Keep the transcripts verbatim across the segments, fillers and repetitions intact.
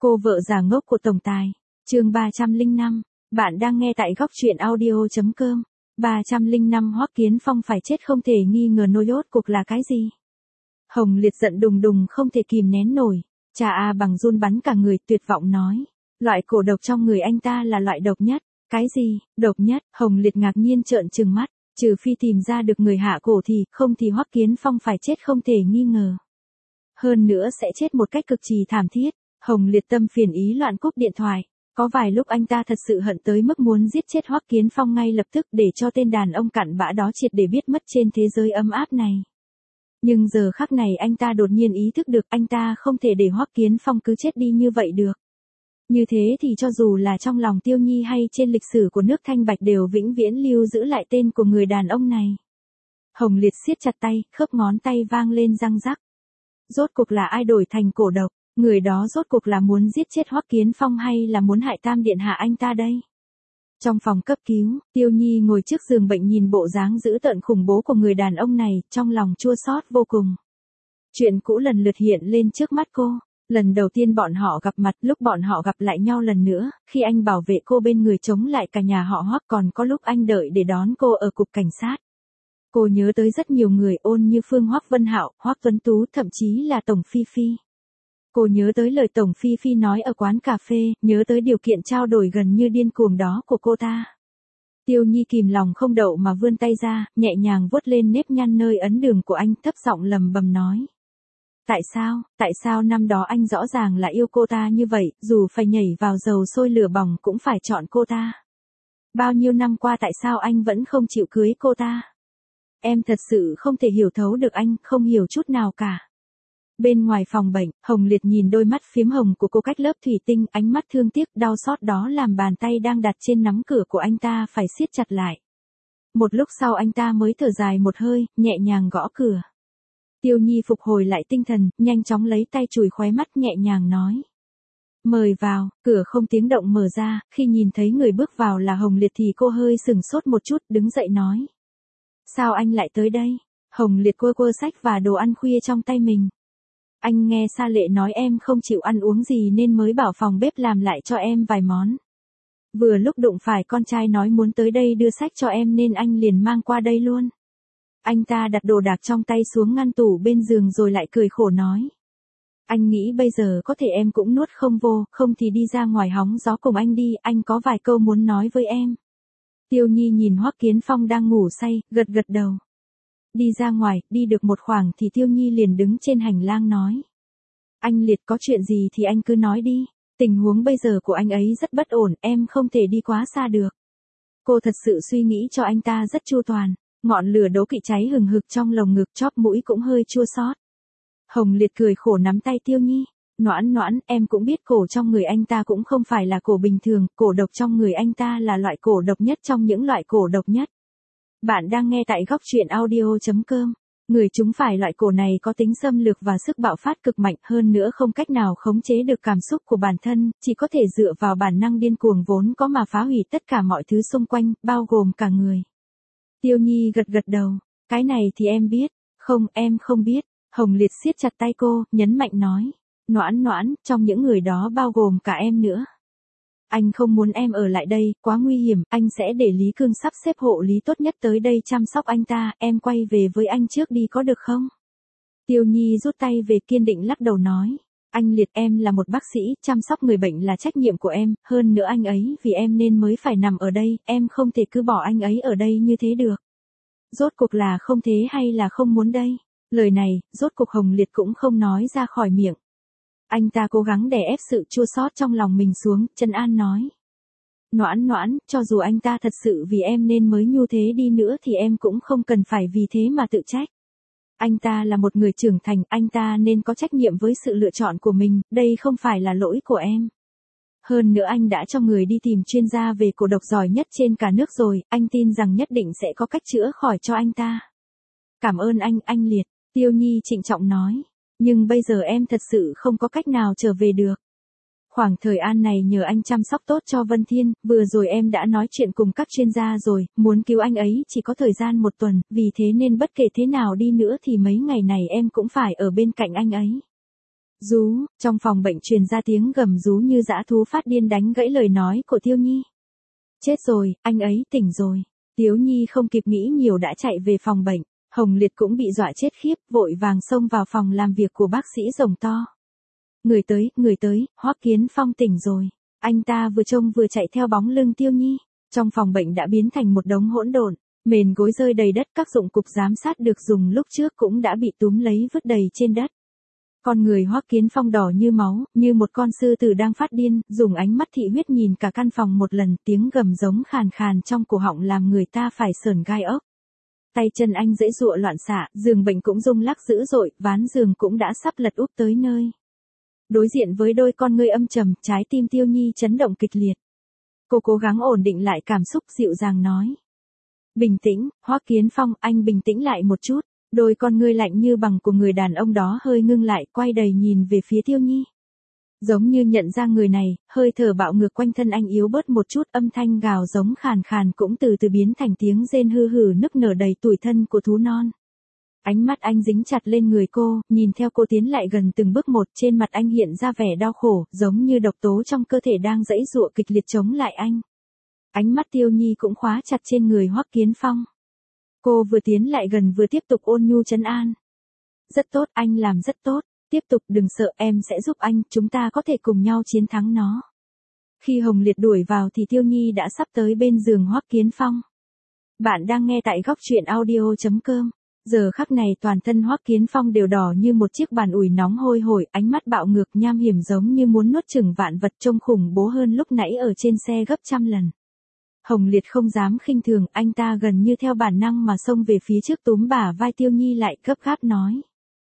Cô vợ già ngốc của tổng tài. Chương ba trăm lẻ năm. Bạn đang nghe tại góc truyện audio chấm com. ba trăm lẻ năm Hoắc Kiến Phong phải chết không thể nghi ngờ, nôi rốt cuộc là cái gì? Hồng Liệt giận đùng đùng không thể kìm nén nổi. Cha A Bằng run bắn cả người, tuyệt vọng nói. Loại cổ độc trong người anh ta là loại độc nhất. Cái gì, độc nhất? Hồng Liệt ngạc nhiên trợn trừng mắt. Trừ phi tìm ra được người hạ cổ thì, không thì Hoắc Kiến Phong phải chết không thể nghi ngờ. Hơn nữa sẽ chết một cách cực kỳ thảm thiết. Hồng Liệt tâm phiền ý loạn cúp điện thoại. Có vài lúc anh ta thật sự hận tới mức muốn giết chết Hoắc Kiến Phong ngay lập tức để cho tên đàn ông cặn bã đó triệt để biết mất trên thế giới ấm áp này. Nhưng giờ khắc này anh ta đột nhiên ý thức được anh ta không thể để Hoắc Kiến Phong cứ chết đi như vậy được. Như thế thì cho dù là trong lòng Tiêu Nhi hay trên lịch sử của nước Thanh Bạch đều vĩnh viễn lưu giữ lại tên của người đàn ông này. Hồng Liệt siết chặt tay, khớp ngón tay vang lên răng rắc. Rốt cuộc là ai đổi thành cổ độc? Người đó rốt cuộc là muốn giết chết Hoắc Kiến Phong hay là muốn hại Tam điện hạ anh ta đây? Trong phòng cấp cứu, Tiêu Nhi ngồi trước giường bệnh nhìn bộ dáng dữ tợn khủng bố của người đàn ông này, trong lòng chua xót vô cùng. Chuyện cũ lần lượt hiện lên trước mắt cô. Lần đầu tiên bọn họ gặp mặt, lúc bọn họ gặp lại nhau lần nữa, khi anh bảo vệ cô bên người chống lại cả nhà họ Hoắc, còn có lúc anh đợi để đón cô ở cục cảnh sát. Cô nhớ tới rất nhiều người, ôn như Phương, Hoắc Vân Hạo, Hoắc Tuấn Tú, thậm chí là Tổng Phi Phi. Cô nhớ tới lời Tổng Phi Phi nói ở quán cà phê, nhớ tới điều kiện trao đổi gần như điên cuồng đó của cô ta. Tiêu Nhi kìm lòng không đậu mà vươn tay ra, nhẹ nhàng vuốt lên nếp nhăn nơi ấn đường của anh, thấp giọng lầm bầm nói. Tại sao, tại sao năm đó anh rõ ràng là yêu cô ta như vậy, dù phải nhảy vào dầu sôi lửa bỏng cũng phải chọn cô ta. Bao nhiêu năm qua tại sao anh vẫn không chịu cưới cô ta? Em thật sự không thể hiểu thấu được anh, không hiểu chút nào cả. Bên ngoài phòng bệnh, Hồng Liệt nhìn đôi mắt phiếm hồng của cô cách lớp thủy tinh, ánh mắt thương tiếc đau xót đó làm bàn tay đang đặt trên nắm cửa của anh ta phải siết chặt lại. Một lúc sau anh ta mới thở dài một hơi, nhẹ nhàng gõ cửa. Tiêu Nhi phục hồi lại tinh thần, nhanh chóng lấy tay chùi khóe mắt, nhẹ nhàng nói. Mời vào. Cửa không tiếng động mở ra, khi nhìn thấy người bước vào là Hồng Liệt thì cô hơi sừng sốt một chút, đứng dậy nói. Sao anh lại tới đây? Hồng Liệt quơ quơ sách và đồ ăn khuya trong tay mình. Anh nghe Sa Lệ nói em không chịu ăn uống gì nên mới bảo phòng bếp làm lại cho em vài món. Vừa lúc đụng phải con trai nói muốn tới đây đưa sách cho em nên anh liền mang qua đây luôn. Anh ta đặt đồ đạc trong tay xuống ngăn tủ bên giường rồi lại cười khổ nói. Anh nghĩ bây giờ có thể em cũng nuốt không vô, không thì đi ra ngoài hóng gió cùng anh đi, anh có vài câu muốn nói với em. Tiêu Nhi nhìn Hoắc Kiến Phong đang ngủ say, gật gật đầu. Đi ra ngoài, đi được một khoảng thì Tiêu Nhi liền đứng trên hành lang nói. Anh Liệt, có chuyện gì thì anh cứ nói đi, tình huống bây giờ của anh ấy rất bất ổn, em không thể đi quá xa được. Cô thật sự suy nghĩ cho anh ta rất chu toàn, ngọn lửa đố kỵ cháy hừng hực trong lồng ngực, chóp mũi cũng hơi chua xót. Hồng Liệt cười khổ nắm tay Tiêu Nhi. Noãn noãn, em cũng biết cổ trong người anh ta cũng không phải là cổ bình thường, cổ độc trong người anh ta là loại cổ độc nhất trong những loại cổ độc nhất. Bạn đang nghe tại góc truyện audio chấm com. Người chúng phải loại cổ này có tính xâm lược và sức bạo phát cực mạnh, hơn nữa không cách nào khống chế được cảm xúc của bản thân, chỉ có thể dựa vào bản năng điên cuồng vốn có mà phá hủy tất cả mọi thứ xung quanh, bao gồm cả người. Tiêu Nhi gật gật đầu. Cái này thì em biết. Không, em không biết. Hồng Liệt siết chặt tay cô, nhấn mạnh nói. Noãn noãn, trong những người đó bao gồm cả em nữa. Anh không muốn em ở lại đây, quá nguy hiểm, anh sẽ để Lý Cương sắp xếp hộ lý tốt nhất tới đây chăm sóc anh ta, em quay về với anh trước đi có được không? Tiêu Nhi rút tay về, kiên định lắc đầu nói. Anh Liệt, em là một bác sĩ, chăm sóc người bệnh là trách nhiệm của em, hơn nữa anh ấy vì em nên mới phải nằm ở đây, em không thể cứ bỏ anh ấy ở đây như thế được. Rốt cuộc là không thế hay là không muốn đây? Lời này, rốt cuộc Hồng Liệt cũng không nói ra khỏi miệng. Anh ta cố gắng đè ép sự chua xót trong lòng mình xuống, trấn an nói. Noãn noãn, cho dù anh ta thật sự vì em nên mới như thế đi nữa thì em cũng không cần phải vì thế mà tự trách. Anh ta là một người trưởng thành, anh ta nên có trách nhiệm với sự lựa chọn của mình, đây không phải là lỗi của em. Hơn nữa anh đã cho người đi tìm chuyên gia về cổ độc giỏi nhất trên cả nước rồi, anh tin rằng nhất định sẽ có cách chữa khỏi cho anh ta. Cảm ơn anh, anh Liệt, Tiêu Nhi trịnh trọng nói. Nhưng bây giờ em thật sự không có cách nào trở về được. Khoảng thời gian này nhờ anh chăm sóc tốt cho Vân Thiên, vừa rồi em đã nói chuyện cùng các chuyên gia rồi, muốn cứu anh ấy chỉ có thời gian một tuần, vì thế nên bất kể thế nào đi nữa thì mấy ngày này em cũng phải ở bên cạnh anh ấy. Rú, trong phòng bệnh truyền ra tiếng gầm rú như dã thú phát điên đánh gãy lời nói của Tiêu Nhi. Chết rồi, anh ấy tỉnh rồi. Tiếu Nhi không kịp nghĩ nhiều đã chạy về phòng bệnh. Hồng Liệt cũng bị dọa chết khiếp, vội vàng xông vào phòng làm việc của bác sĩ rồng to. Người tới, người tới, Hoắc Kiến Phong tỉnh rồi. Anh ta vừa trông vừa chạy theo bóng lưng Tiêu Nhi. Trong phòng bệnh đã biến thành một đống hỗn độn, mền gối rơi đầy đất, các dụng cụ giám sát được dùng lúc trước cũng đã bị túm lấy vứt đầy trên đất. Con người Hoắc Kiến Phong đỏ như máu, như một con sư tử đang phát điên, dùng ánh mắt thị huyết nhìn cả căn phòng một lần, tiếng gầm giống khàn khàn trong cổ họng làm người ta phải sởn gai ốc. Tay chân anh giãy giụa loạn xạ, giường bệnh cũng rung lắc dữ dội, ván giường cũng đã sắp lật úp tới nơi. Đối diện với đôi con ngươi âm trầm, trái tim Tiêu Nhi chấn động kịch liệt. Cô cố gắng ổn định lại cảm xúc, dịu dàng nói. Bình tĩnh, Hoắc Kiến Phong, anh bình tĩnh lại một chút. Đôi con ngươi lạnh như bằng của người đàn ông đó hơi ngưng lại, quay đầy nhìn về phía Tiêu Nhi. Giống như nhận ra người này, hơi thở bạo ngược quanh thân anh yếu bớt một chút, âm thanh gào giống khàn khàn cũng từ từ biến thành tiếng rên hư hử nức nở đầy tủi thân của thú non. Ánh mắt anh dính chặt lên người cô, nhìn theo cô tiến lại gần từng bước một, trên mặt anh hiện ra vẻ đau khổ, giống như độc tố trong cơ thể đang giãy giụa kịch liệt chống lại anh. Ánh mắt Tiêu Nhi cũng khóa chặt trên người Hoắc Kiến Phong. Cô vừa tiến lại gần vừa tiếp tục ôn nhu trấn an. Rất tốt, anh làm rất tốt, tiếp tục đừng sợ, em sẽ giúp anh, chúng ta có thể cùng nhau chiến thắng nó. Khi Hồng Liệt đuổi vào thì Tiêu Nhi đã sắp tới bên giường Hoắc Kiến Phong. Bạn đang nghe tại góc truyện audio chấm com. Giờ khắc này toàn thân Hoắc Kiến Phong đều đỏ như một chiếc bàn ủi nóng hôi hổi, ánh mắt bạo ngược nham hiểm giống như muốn nuốt chửng vạn vật, trông khủng bố hơn lúc nãy ở trên xe gấp trăm lần. Hồng Liệt không dám khinh thường, anh ta gần như theo bản năng mà xông về phía trước túm bả vai Tiêu Nhi lại, gấp gáp nói.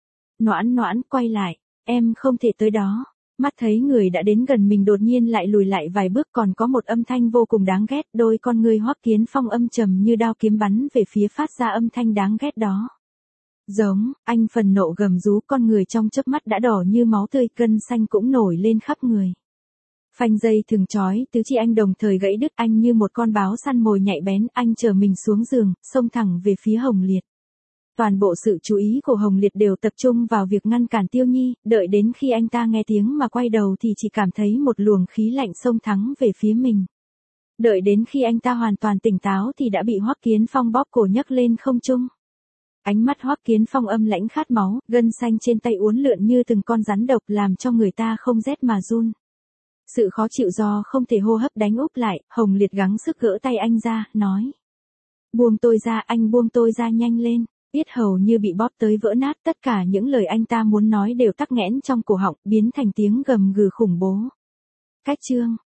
Noãn noãn, quay lại, em không thể tới đó. Mắt thấy người đã đến gần mình đột nhiên lại lùi lại vài bước, còn có một âm thanh vô cùng đáng ghét, đôi con người Hoắc Kiến Phong âm trầm như đao kiếm bắn về phía phát ra âm thanh đáng ghét đó. Giống, anh phần nộ gầm rú, con người trong chớp mắt đã đỏ như máu tươi, gân xanh cũng nổi lên khắp người. Phanh dây thừng trói, tứ chi anh đồng thời gãy đứt, anh như một con báo săn mồi nhạy bén, anh chở mình xuống giường, xông thẳng về phía Hồng Liệt. Toàn bộ sự chú ý của Hồng Liệt đều tập trung vào việc ngăn cản Tiêu Nhi, đợi đến khi anh ta nghe tiếng mà quay đầu thì chỉ cảm thấy một luồng khí lạnh xông thẳng về phía mình. Đợi đến khi anh ta hoàn toàn tỉnh táo thì đã bị Hoắc Kiến Phong bóp cổ nhấc lên không trung. Ánh mắt Hoắc Kiến Phong âm lãnh khát máu, gân xanh trên tay uốn lượn như từng con rắn độc làm cho người ta không rét mà run. Sự khó chịu do không thể hô hấp đánh úp lại, Hồng Liệt gắng sức gỡ tay anh ra, nói. Buông tôi ra, anh buông tôi ra nhanh lên. Yết hầu như bị bóp tới vỡ nát, tất cả những lời anh ta muốn nói đều tắc nghẽn trong cổ họng, biến thành tiếng gầm gừ khủng bố. Cách chương,